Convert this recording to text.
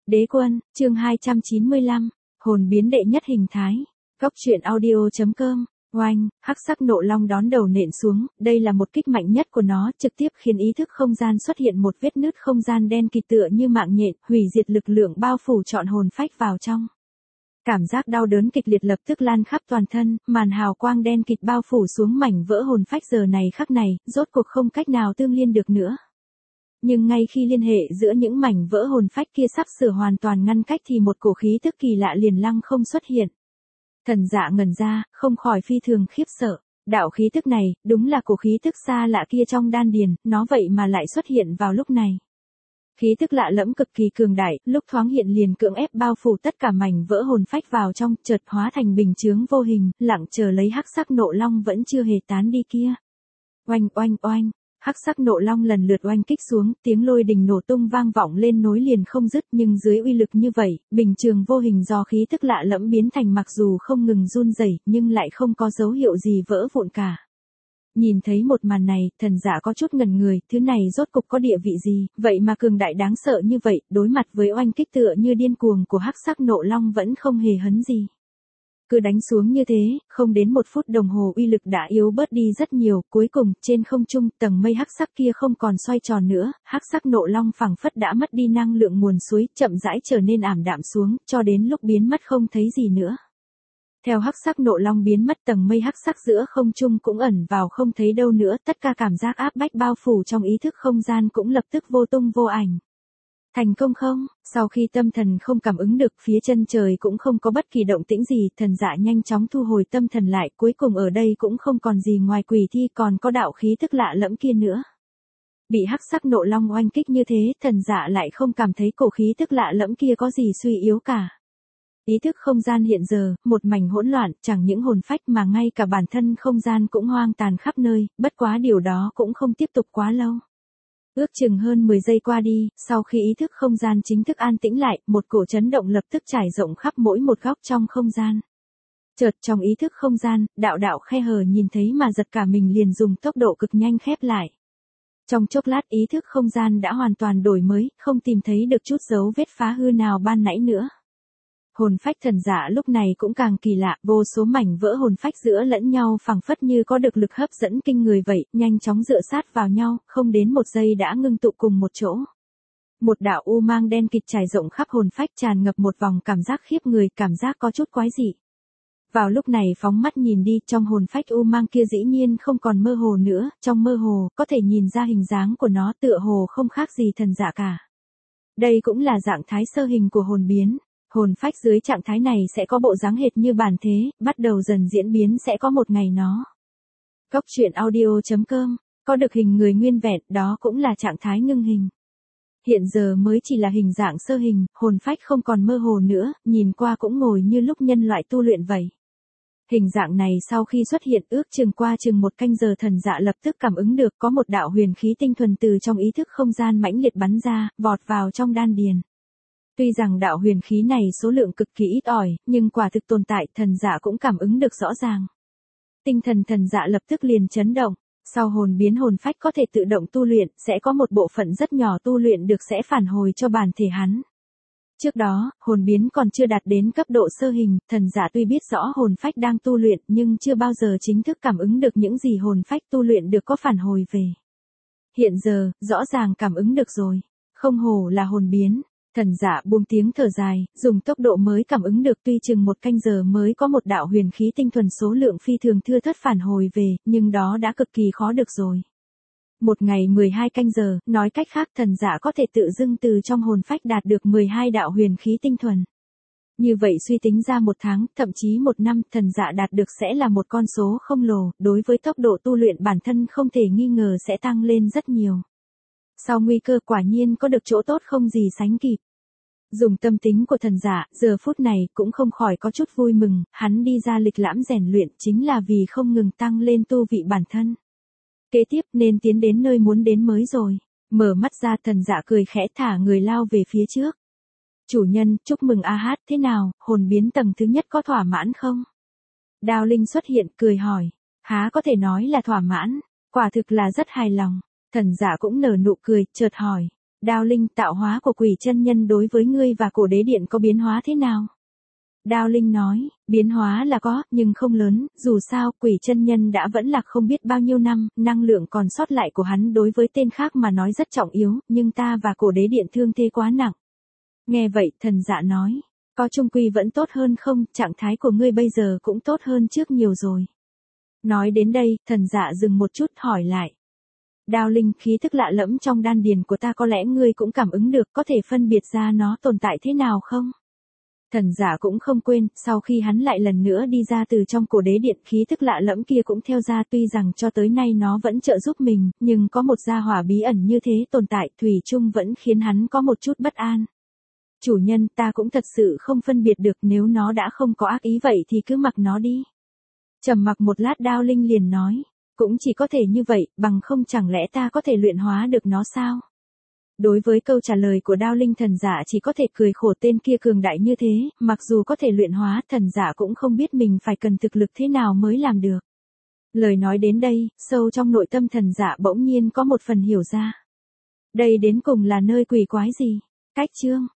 Đế quân, chương 295, hồn biến đệ nhất hình thái. Góc truyện audio.com. Oanh, hắc sắc nộ long đón đầu nện xuống, đây là một kích mạnh nhất của nó, trực tiếp khiến ý thức không gian xuất hiện một vết nứt không gian đen kịt tựa như mạng nhện, hủy diệt lực lượng bao phủ trọn hồn phách vào trong. Cảm giác đau đớn kịch liệt lập tức lan khắp toàn thân, màn hào quang đen kịt bao phủ xuống mảnh vỡ hồn phách giờ này khắc này, rốt cuộc không cách nào tương liên được nữa. Nhưng ngay khi liên hệ giữa những mảnh vỡ hồn phách kia sắp sửa hoàn toàn ngăn cách thì một cổ khí tức kỳ lạ liền lăng không xuất hiện. Thần Dạ ngẩn ra, không khỏi phi thường khiếp sợ. Đạo khí tức này, đúng là cổ khí tức xa lạ kia trong đan điền, nó vậy mà lại xuất hiện vào lúc này. Khí tức lạ lẫm cực kỳ cường đại, lúc thoáng hiện liền cưỡng ép bao phủ tất cả mảnh vỡ hồn phách vào trong, chợt hóa thành bình chướng vô hình, lặng chờ lấy hắc sắc nộ long vẫn chưa hề tán đi kia. Oanh oanh oanh. Hắc sắc nộ long lần lượt oanh kích xuống, tiếng lôi đình nổ tung vang vọng lên nối liền không dứt, nhưng dưới uy lực như vậy, bình trường vô hình do khí tức lạ lẫm biến thành mặc dù không ngừng run rẩy, nhưng lại không có dấu hiệu gì vỡ vụn cả. Nhìn thấy một màn này, Thần Dạ có chút ngẩn người, thứ này rốt cục có địa vị gì, vậy mà cường đại đáng sợ như vậy, đối mặt với oanh kích tựa như điên cuồng của hắc sắc nộ long vẫn không hề hấn gì. Cứ đánh xuống như thế, không đến 1 phút đồng hồ uy lực đã yếu bớt đi rất nhiều, cuối cùng, trên không trung, tầng mây hắc sắc kia không còn xoay tròn nữa, hắc sắc nộ long phảng phất đã mất đi năng lượng nguồn suối, chậm rãi trở nên ảm đạm xuống, cho đến lúc biến mất không thấy gì nữa. Theo hắc sắc nộ long biến mất, tầng mây hắc sắc giữa không trung cũng ẩn vào không thấy đâu nữa, tất cả cảm giác áp bách bao phủ trong ý thức không gian cũng lập tức vô tung vô ảnh. Thành công không? Sau khi tâm thần không cảm ứng được, phía chân trời cũng không có bất kỳ động tĩnh gì, Thần Dạ nhanh chóng thu hồi tâm thần lại, cuối cùng ở đây cũng không còn gì ngoài quỷ thi, còn có đạo khí tức lạ lẫm kia nữa. Bị hắc sắc nộ long oanh kích như thế, Thần Dạ lại không cảm thấy cổ khí tức lạ lẫm kia có gì suy yếu cả. Ý thức không gian hiện giờ, một mảnh hỗn loạn, chẳng những hồn phách mà ngay cả bản thân không gian cũng hoang tàn khắp nơi, bất quá điều đó cũng không tiếp tục quá lâu. Ước chừng hơn 10 giây qua đi, sau khi ý thức không gian chính thức an tĩnh lại, một cổ chấn động lập tức trải rộng khắp mỗi một góc trong không gian. Chợt trong ý thức không gian, đạo đạo khe hở nhìn thấy mà giật cả mình liền dùng tốc độ cực nhanh khép lại. Trong chốc lát ý thức không gian đã hoàn toàn đổi mới, không tìm thấy được chút dấu vết phá hư nào ban nãy nữa. Hồn phách Thần Dạ lúc này cũng càng kỳ lạ, vô số mảnh vỡ hồn phách giữa lẫn nhau phảng phất như có được lực hấp dẫn kinh người vậy, nhanh chóng dựa sát vào nhau, không đến 1 giây đã ngưng tụ cùng một chỗ. Một đạo u mang đen kịt trải rộng khắp hồn phách, tràn ngập một vòng cảm giác khiếp người, cảm giác có chút quái dị. Vào lúc này phóng mắt nhìn đi, trong hồn phách u mang kia dĩ nhiên không còn mơ hồ nữa, trong mơ hồ, có thể nhìn ra hình dáng của nó tựa hồ không khác gì Thần Dạ cả. Đây cũng là dạng thái sơ hình của hồn biến. Hồn phách dưới trạng thái này sẽ có bộ dáng hệt như bản thế, bắt đầu dần diễn biến sẽ có một ngày nó. Góc truyện audio.com, có được hình người nguyên vẹn, đó cũng là trạng thái ngưng hình. Hiện giờ mới chỉ là hình dạng sơ hình, hồn phách không còn mơ hồ nữa, nhìn qua cũng ngồi như lúc nhân loại tu luyện vậy. Hình dạng này sau khi xuất hiện ước chừng qua chừng 1 canh giờ, Thần Dạ lập tức cảm ứng được có một đạo huyền khí tinh thuần từ trong ý thức không gian mãnh liệt bắn ra, vọt vào trong đan điền. Tuy rằng đạo huyền khí này số lượng cực kỳ ít ỏi, nhưng quả thực tồn tại, Thần Dạ cũng cảm ứng được rõ ràng. Tinh thần Thần Dạ lập tức liền chấn động, sau hồn biến hồn phách có thể tự động tu luyện, sẽ có một bộ phận rất nhỏ tu luyện được sẽ phản hồi cho bản thể hắn. Trước đó, hồn biến còn chưa đạt đến cấp độ sơ hình, Thần Dạ tuy biết rõ hồn phách đang tu luyện nhưng chưa bao giờ chính thức cảm ứng được những gì hồn phách tu luyện được có phản hồi về. Hiện giờ, rõ ràng cảm ứng được rồi, không hổ là hồn biến. Thần Dạ buông tiếng thở dài, dùng tốc độ mới cảm ứng được, tuy chừng 1 canh giờ mới có một đạo huyền khí tinh thuần số lượng phi thường thưa thớt phản hồi về, nhưng đó đã cực kỳ khó được rồi. 1 ngày 12 canh giờ, nói cách khác Thần Dạ có thể tự dưng từ trong hồn phách đạt được 12 đạo huyền khí tinh thuần. Như vậy suy tính ra 1 tháng, thậm chí 1 năm, Thần Dạ đạt được sẽ là một con số khổng lồ, đối với tốc độ tu luyện bản thân không thể nghi ngờ sẽ tăng lên rất nhiều. Sau nguy cơ quả nhiên có được chỗ tốt không gì sánh kịp. Dùng tâm tính của Thần Dạ, giờ phút này cũng không khỏi có chút vui mừng, hắn đi ra lịch lãm rèn luyện chính là vì không ngừng tăng lên tu vị bản thân. Kế tiếp nên tiến đến nơi muốn đến mới rồi. Mở mắt ra Thần Dạ cười khẽ thả người lao về phía trước. Chủ nhân, chúc mừng a hát, thế nào, hồn biến tầng thứ nhất có thỏa mãn không? Đao Linh xuất hiện cười hỏi. Há có thể nói là thỏa mãn, quả thực là rất hài lòng. Thần Dạ cũng nở nụ cười, chợt hỏi. Đao Linh, tạo hóa của quỷ chân nhân đối với ngươi và cổ đế điện có biến hóa thế nào? Đao Linh nói, biến hóa là có, nhưng không lớn, dù sao, quỷ chân nhân đã vẫn lạc không biết bao nhiêu năm, năng lượng còn sót lại của hắn đối với tên khác mà nói rất trọng yếu, nhưng ta và cổ đế điện thương thế quá nặng. Nghe vậy, thần dạ nói, có chung quy vẫn tốt hơn không, trạng thái của ngươi bây giờ cũng tốt hơn trước nhiều rồi. Nói đến đây, thần dạ dừng một chút hỏi lại. Đao Linh, khí thức lạ lẫm trong đan điền của ta có lẽ ngươi cũng cảm ứng được, có thể phân biệt ra nó tồn tại thế nào không? Thần giả cũng không quên, sau khi hắn lại lần nữa đi ra từ trong cổ đế điện, khí thức lạ lẫm kia cũng theo ra, tuy rằng cho tới nay nó vẫn trợ giúp mình, nhưng có một gia hỏa bí ẩn như thế tồn tại, thủy chung vẫn khiến hắn có một chút bất an. Chủ nhân, ta cũng thật sự không phân biệt được, nếu nó đã không có ác ý vậy thì cứ mặc nó đi. Trầm mặc một lát, Đao Linh liền nói, cũng chỉ có thể như vậy, bằng không chẳng lẽ ta có thể luyện hóa được nó sao? Đối với câu trả lời của Đao Linh, thần giả chỉ có thể cười khổ, tên kia cường đại như thế, mặc dù có thể luyện hóa, thần giả cũng không biết mình phải cần thực lực thế nào mới làm được. Lời nói đến đây, sâu trong nội tâm thần giả bỗng nhiên có một phần hiểu ra. Đây đến cùng là nơi quỷ quái gì? Cách chương